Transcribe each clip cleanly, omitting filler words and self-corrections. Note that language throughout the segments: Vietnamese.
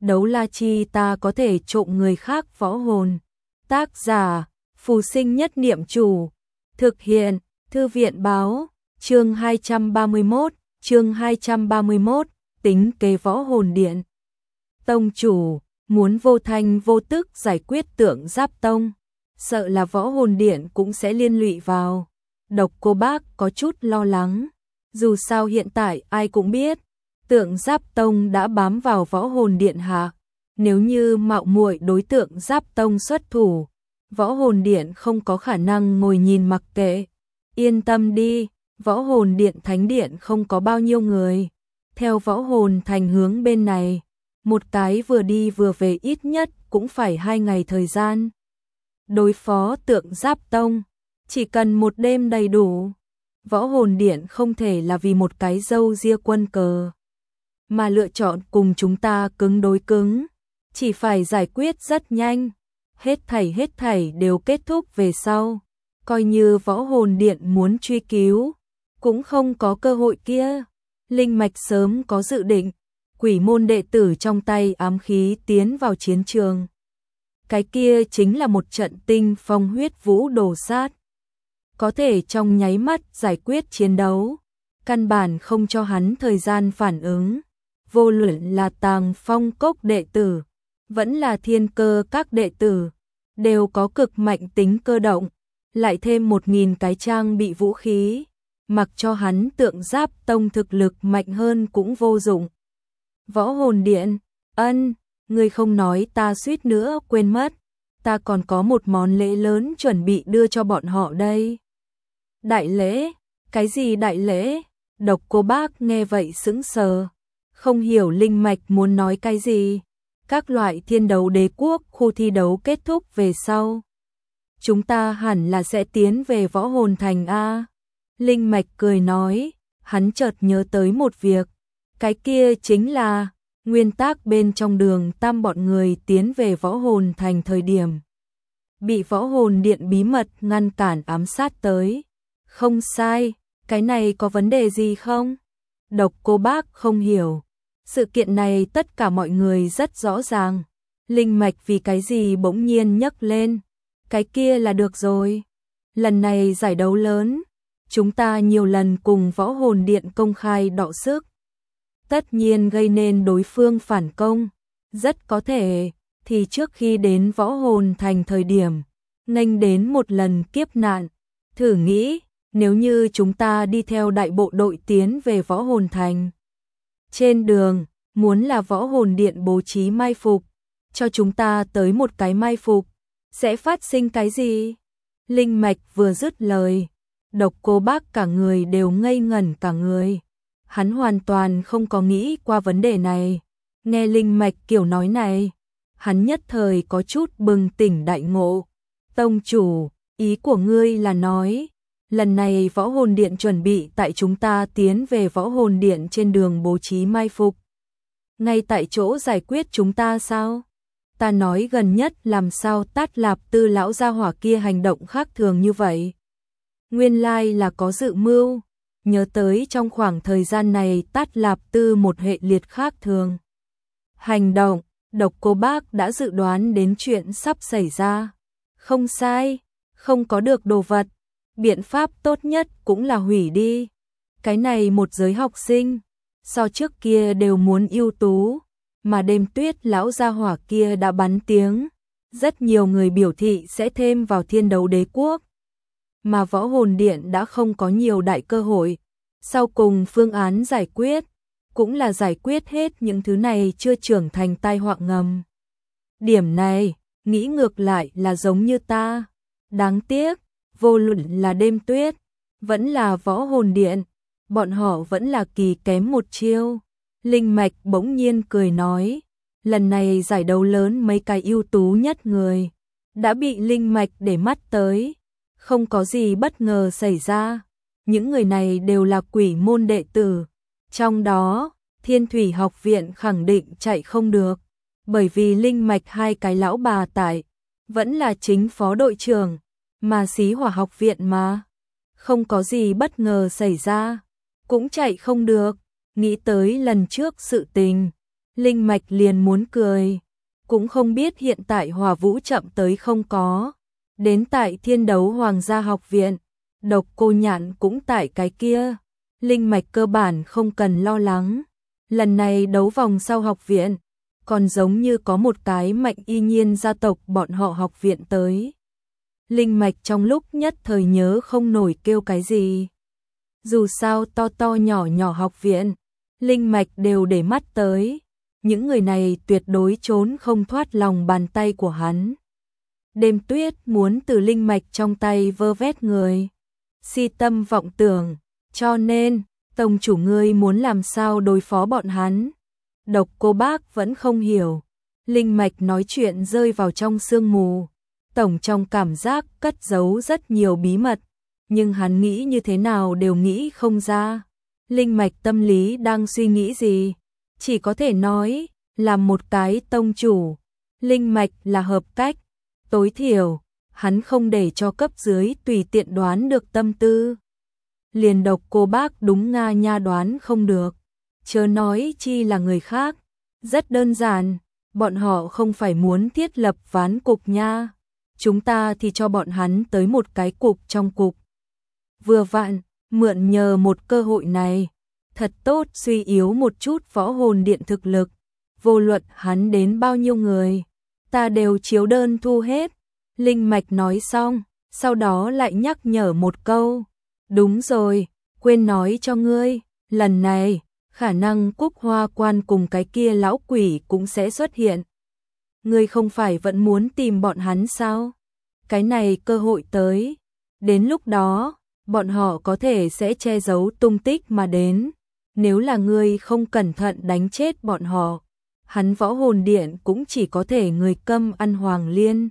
đấu la chi ta có thể trộm người khác võ hồn. Tác giả, Phù Sinh Nhất Niệm Chủ. Thực hiện, Thư viện báo, chương 231, tính kế võ hồn điện. Tông chủ, muốn vô thanh vô tức giải quyết Tượng Giáp Tông, sợ là võ hồn điện cũng sẽ liên lụy vào. Độc Cô Bác có chút lo lắng, dù sao hiện tại ai cũng biết, Tượng Giáp Tông đã bám vào võ hồn điện hạ. Nếu như mạo muội đối tượng Giáp Tông xuất thủ, võ hồn điện không có khả năng ngồi nhìn mặc kệ. Yên tâm đi, võ hồn điện thánh điện không có bao nhiêu người. Theo võ hồn thành hướng bên này, một cái vừa đi vừa về ít nhất cũng phải 2 ngày thời gian. Đối phó Tượng Giáp Tông, chỉ cần một đêm đầy đủ. Võ hồn điện không thể là vì một cái râu ria quân cờ mà lựa chọn cùng chúng ta cứng đối cứng, chỉ phải giải quyết rất nhanh. Hết thảy đều kết thúc về sau, coi như võ hồn điện muốn truy cứu, cũng không có cơ hội kia. Linh Mạch sớm có dự định, quỷ môn đệ tử trong tay ám khí tiến vào chiến trường. Cái kia chính là một trận tinh phong huyết vũ đồ sát, có thể trong nháy mắt giải quyết chiến đấu, căn bản không cho hắn thời gian phản ứng. Vô luận là Tàng Phong Cốc đệ tử, vẫn là Thiên Cơ các đệ tử, đều có cực mạnh tính cơ động, lại thêm 1000 cái trang bị vũ khí, mặc cho hắn Tượng Giáp Tông thực lực mạnh hơn cũng vô dụng. Võ hồn điện, ngươi không nói ta suýt nữa quên mất, ta còn có một món lễ lớn chuẩn bị đưa cho bọn họ đây. Đại lễ? Cái gì đại lễ? Độc Cô Bác nghe vậy sững sờ, không hiểu Linh Mạch muốn nói cái gì. Các loại Thiên Đấu Đế Quốc khu thi đấu kết thúc về sau, chúng ta hẳn là sẽ tiến về võ hồn thành a. Linh Mạch cười nói, hắn chợt nhớ tới một việc, cái kia chính là nguyên tắc bên trong Đường Tam bọn người tiến về võ hồn thành thời điểm bị võ hồn điện bí mật ngăn cản ám sát tới. Không sai, cái này có vấn đề gì không? Độc Cô Bác không hiểu. Sự kiện này tất cả mọi người rất rõ ràng. Linh Mạch vì cái gì bỗng nhiên nhấc lên, cái kia là được rồi. Lần này giải đấu lớn, chúng ta nhiều lần cùng võ hồn điện công khai đọ sức, tất nhiên gây nên đối phương phản công. Rất có thể thì trước khi đến võ hồn thành thời điểm nghênh đến một lần kiếp nạn. Thử nghĩ, nếu như chúng ta đi theo đại bộ đội tiến về võ hồn thành, trên đường muốn là võ hồn điện bố trí mai phục, cho chúng ta tới một cái mai phục, sẽ phát sinh cái gì? Linh Mạch vừa dứt lời, Độc Cô Bác cả người đều ngây ngẩn cả người. Hắn hoàn toàn không có nghĩ qua vấn đề này. Nghe Linh Mạch kiểu nói này, hắn nhất thời có chút bừng tỉnh đại ngộ. Tông chủ, ý của ngươi là nói, lần này võ hồn điện chuẩn bị tại chúng ta tiến về võ hồn điện trên đường bố trí mai phục, ngay tại chỗ giải quyết chúng ta sao? Ta nói gần nhất làm sao Tát Lạp Tư lão gia hỏa kia hành động khác thường như vậy? Nguyên lai là có dự mưu. Nhớ tới trong khoảng thời gian này Tát Lạp Tư một hệ liệt khác thường hành động, Độc Cô Bác đã dự đoán đến chuyện sắp xảy ra. Không sai, không có được đồ vật, biện pháp tốt nhất cũng là hủy đi. Cái này một giới học sinh, so trước kia đều muốn ưu tú, mà Đêm Tuyết lão gia hỏa kia đã bắn tiếng. Rất nhiều người biểu thị sẽ thêm vào Thiên Đấu Đế Quốc, mà võ hồn điện đã không có nhiều đại cơ hội. Sau cùng phương án giải quyết, cũng là giải quyết hết những thứ này chưa trưởng thành tai họa ngầm. Điểm này, nghĩ ngược lại là giống như ta. Đáng tiếc, vô luận là Đêm Tuyết, vẫn là võ hồn điện, bọn họ vẫn là kỳ kém một chiêu. Linh Mạch bỗng nhiên cười nói, lần này giải đấu lớn mấy cái ưu tú nhất người đã bị Linh Mạch để mắt tới, không có gì bất ngờ xảy ra. Những người này đều là quỷ môn đệ tử, trong đó Thiên Thủy học viện khẳng định chạy không được, bởi vì Linh Mạch 2 cái lão bà tại vẫn là chính phó đội trưởng, mà Xí Hỏa học viện mà không có gì bất ngờ xảy ra cũng chạy không được. Nghĩ tới lần trước sự tình, Linh Mạch liền muốn cười, cũng không biết hiện tại Hỏa Vũ chậm tới không có. Đến tại Thiên Đấu Hoàng gia học viện, Độc Cô Nhạn cũng tại cái kia. Linh Mạch cơ bản không cần lo lắng. Lần này đấu vòng sau học viện, còn giống như có một cái Mạnh Y Nhiên gia tộc bọn họ học viện tới. Linh Mạch trong lúc nhất thời nhớ không nổi kêu cái gì. Dù sao to to nhỏ nhỏ học viện, Linh Mạch đều để mắt tới. Những người này tuyệt đối trốn không thoát lòng bàn tay của hắn. Đêm Tuyết muốn từ Linh Mạch trong tay vơ vét người. Si tâm vọng tưởng, cho nên, tông chủ ngươi muốn làm sao đối phó bọn hắn. Độc Cô Bác vẫn không hiểu. Linh Mạch nói chuyện rơi vào trong sương mù. Tổng trong cảm giác cất giấu rất nhiều bí mật, nhưng hắn nghĩ như thế nào đều nghĩ không ra. Linh Mạch tâm lý đang suy nghĩ gì? Chỉ có thể nói, là một cái tông chủ. Linh Mạch là hợp cách. Tối thiểu, hắn không để cho cấp dưới tùy tiện đoán được tâm tư. Liền Độc Cô Bác đúng nga nha đoán không được. Chớ nói chi là người khác. Rất đơn giản, bọn họ không phải muốn thiết lập ván cục nha. Chúng ta thì cho bọn hắn tới một cái cục trong cục. Vừa vặn, mượn nhờ một cơ hội này, thật tốt suy yếu một chút võ hồn điện thực lực. Vô luận hắn đến bao nhiêu người, ta đều chiếu đơn thu hết. Linh Mạch nói xong, sau đó lại nhắc nhở một câu. Đúng rồi, quên nói cho ngươi, lần này, khả năng Cúc Hoa Quan cùng cái kia lão quỷ cũng sẽ xuất hiện. Ngươi không phải vẫn muốn tìm bọn hắn sao? Cái này cơ hội tới. Đến lúc đó, bọn họ có thể sẽ che giấu tung tích mà đến. Nếu là ngươi không cẩn thận đánh chết bọn họ, hắn võ hồn điện cũng chỉ có thể người câm ăn hoàng liên.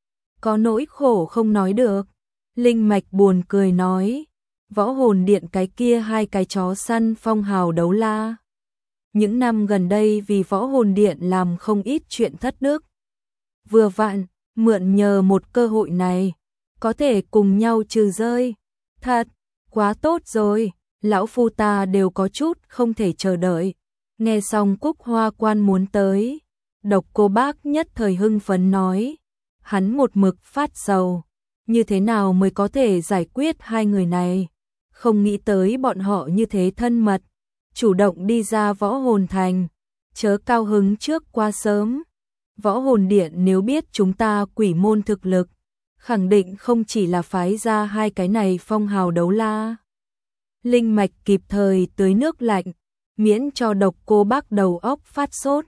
Có nỗi khổ không nói được. Linh Mạch buồn cười nói. Võ hồn điện cái kia hai cái chó săn phong hào đấu la. Những năm gần đây vì võ hồn điện làm không ít chuyện thất đức. Vừa vặn, mượn nhờ một cơ hội này, có thể cùng nhau trừ rơi. Thật, quá tốt rồi, lão phu ta đều có chút không thể chờ đợi. Nghe xong Cúc Hoa Quan muốn tới, Độc Cô Bác nhất thời hưng phấn nói. Hắn một mực phát sầu, như thế nào mới có thể giải quyết hai người này. Không nghĩ tới bọn họ như thế thân mật, chủ động đi ra võ hồn thành, chớ cao hứng trước qua sớm. Võ hồn điện nếu biết chúng ta quỷ môn thực lực, khẳng định không chỉ là phái ra hai cái này phong hào đấu la. Linh Mạch kịp thời tưới nước lạnh, miễn cho Độc Cô Bác đầu óc phát sốt.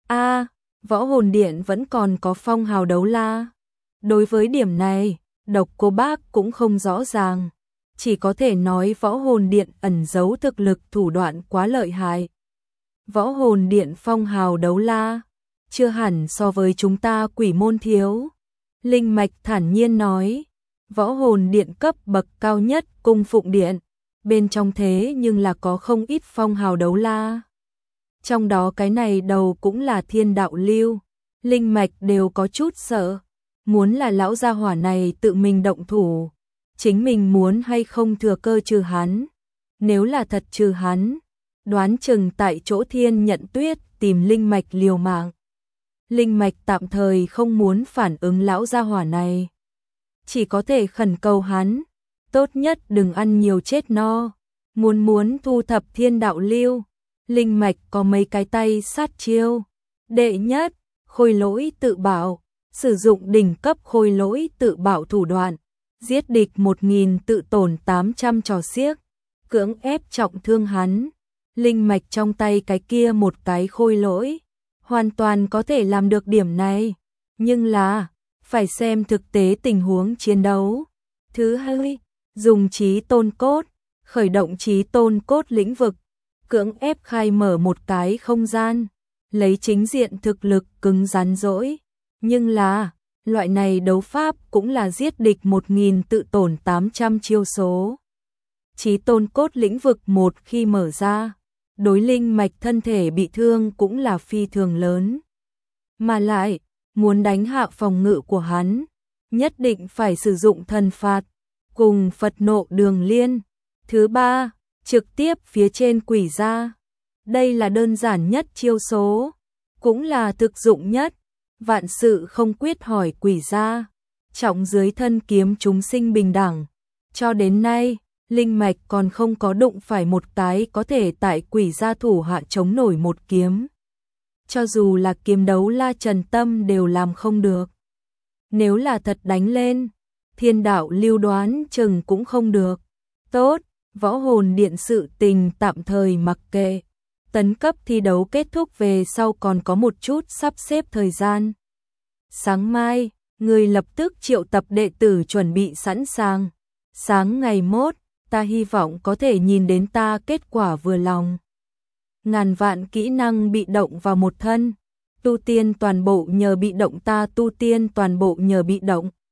Võ hồn điện vẫn còn có phong hào đấu la. Đối với điểm này, Độc Cô Bác cũng không rõ ràng. Chỉ có thể nói võ hồn điện ẩn giấu thực lực thủ đoạn quá lợi hại. Võ hồn điện phong hào đấu la, chưa hẳn so với chúng ta quỷ môn thiếu. Linh Mạch thản nhiên nói, võ hồn điện cấp bậc cao nhất cung phụng điện, bên trong thế nhưng là có không ít phong hào đấu la. Trong đó cái này đầu cũng là Thiên Đạo Lưu. Linh Mạch đều có chút sợ, muốn là lão gia hỏa này tự mình động thủ, chính mình muốn hay không thừa cơ trừ hắn. Nếu là thật trừ hắn, đoán chừng tại chỗ Thiên Nhận Tuyết tìm Linh Mạch liều mạng. Linh Mạch tạm thời không muốn phản ứng lão gia hỏa này, chỉ có thể khẩn cầu hắn, tốt nhất đừng ăn nhiều chết no. Muốn thu thập Thiên Đạo Lưu, Linh Mạch có mấy cái tay sát chiêu. Đệ nhất, khôi lỗi tự bảo, sử dụng đỉnh cấp khôi lỗi tự bảo thủ đoạn, giết địch 1000 tự tổn 800 trò xiếc, cưỡng ép trọng thương hắn. Linh Mạch trong tay cái kia một cái khôi lỗi, hoàn toàn có thể làm được điểm này, nhưng là phải xem thực tế tình huống chiến đấu. Thứ hai, dùng trí tôn cốt, khởi động trí tôn cốt lĩnh vực, cưỡng ép khai mở một cái không gian, lấy chính diện thực lực cứng rắn dỗi. Nhưng là, loại này đấu pháp cũng là giết địch 1000 tự tổn 800 chiêu số. Chí tôn cốt lĩnh vực một khi mở ra, đối Linh Mạch thân thể bị thương cũng là phi thường lớn. Mà lại, muốn đánh hạ phòng ngự của hắn, nhất định phải sử dụng thần phạt, cùng Phật nộ đường liên. Thứ ba, trực tiếp phía trên quỷ ra. Đây là đơn giản nhất chiêu số, cũng là thực dụng nhất. Vạn sự không quyết hỏi quỷ gia, trọng dưới thân kiếm chúng sinh bình đẳng. Cho đến nay, linh mạch còn không có đụng phải một cái có thể tại quỷ gia thủ hạ chống nổi một kiếm. Cho dù là kiếm đấu La Trần Tâm đều làm không được. Nếu là thật đánh lên, Thiên đạo lưu đoán chừng cũng không được. Tốt, võ hồn điện sự tình tạm thời mặc kệ. Tấn cấp thi đấu kết thúc về sau còn có một chút sắp xếp thời gian. Sáng mai, người lập tức triệu tập đệ tử chuẩn bị sẵn sàng. Sáng ngày mốt, ta hy vọng có thể nhìn đến ta kết quả vừa lòng. Ngàn vạn kỹ năng bị động vào một thân. Tu tiên toàn bộ nhờ bị động, ta tu tiên toàn bộ nhờ bị động.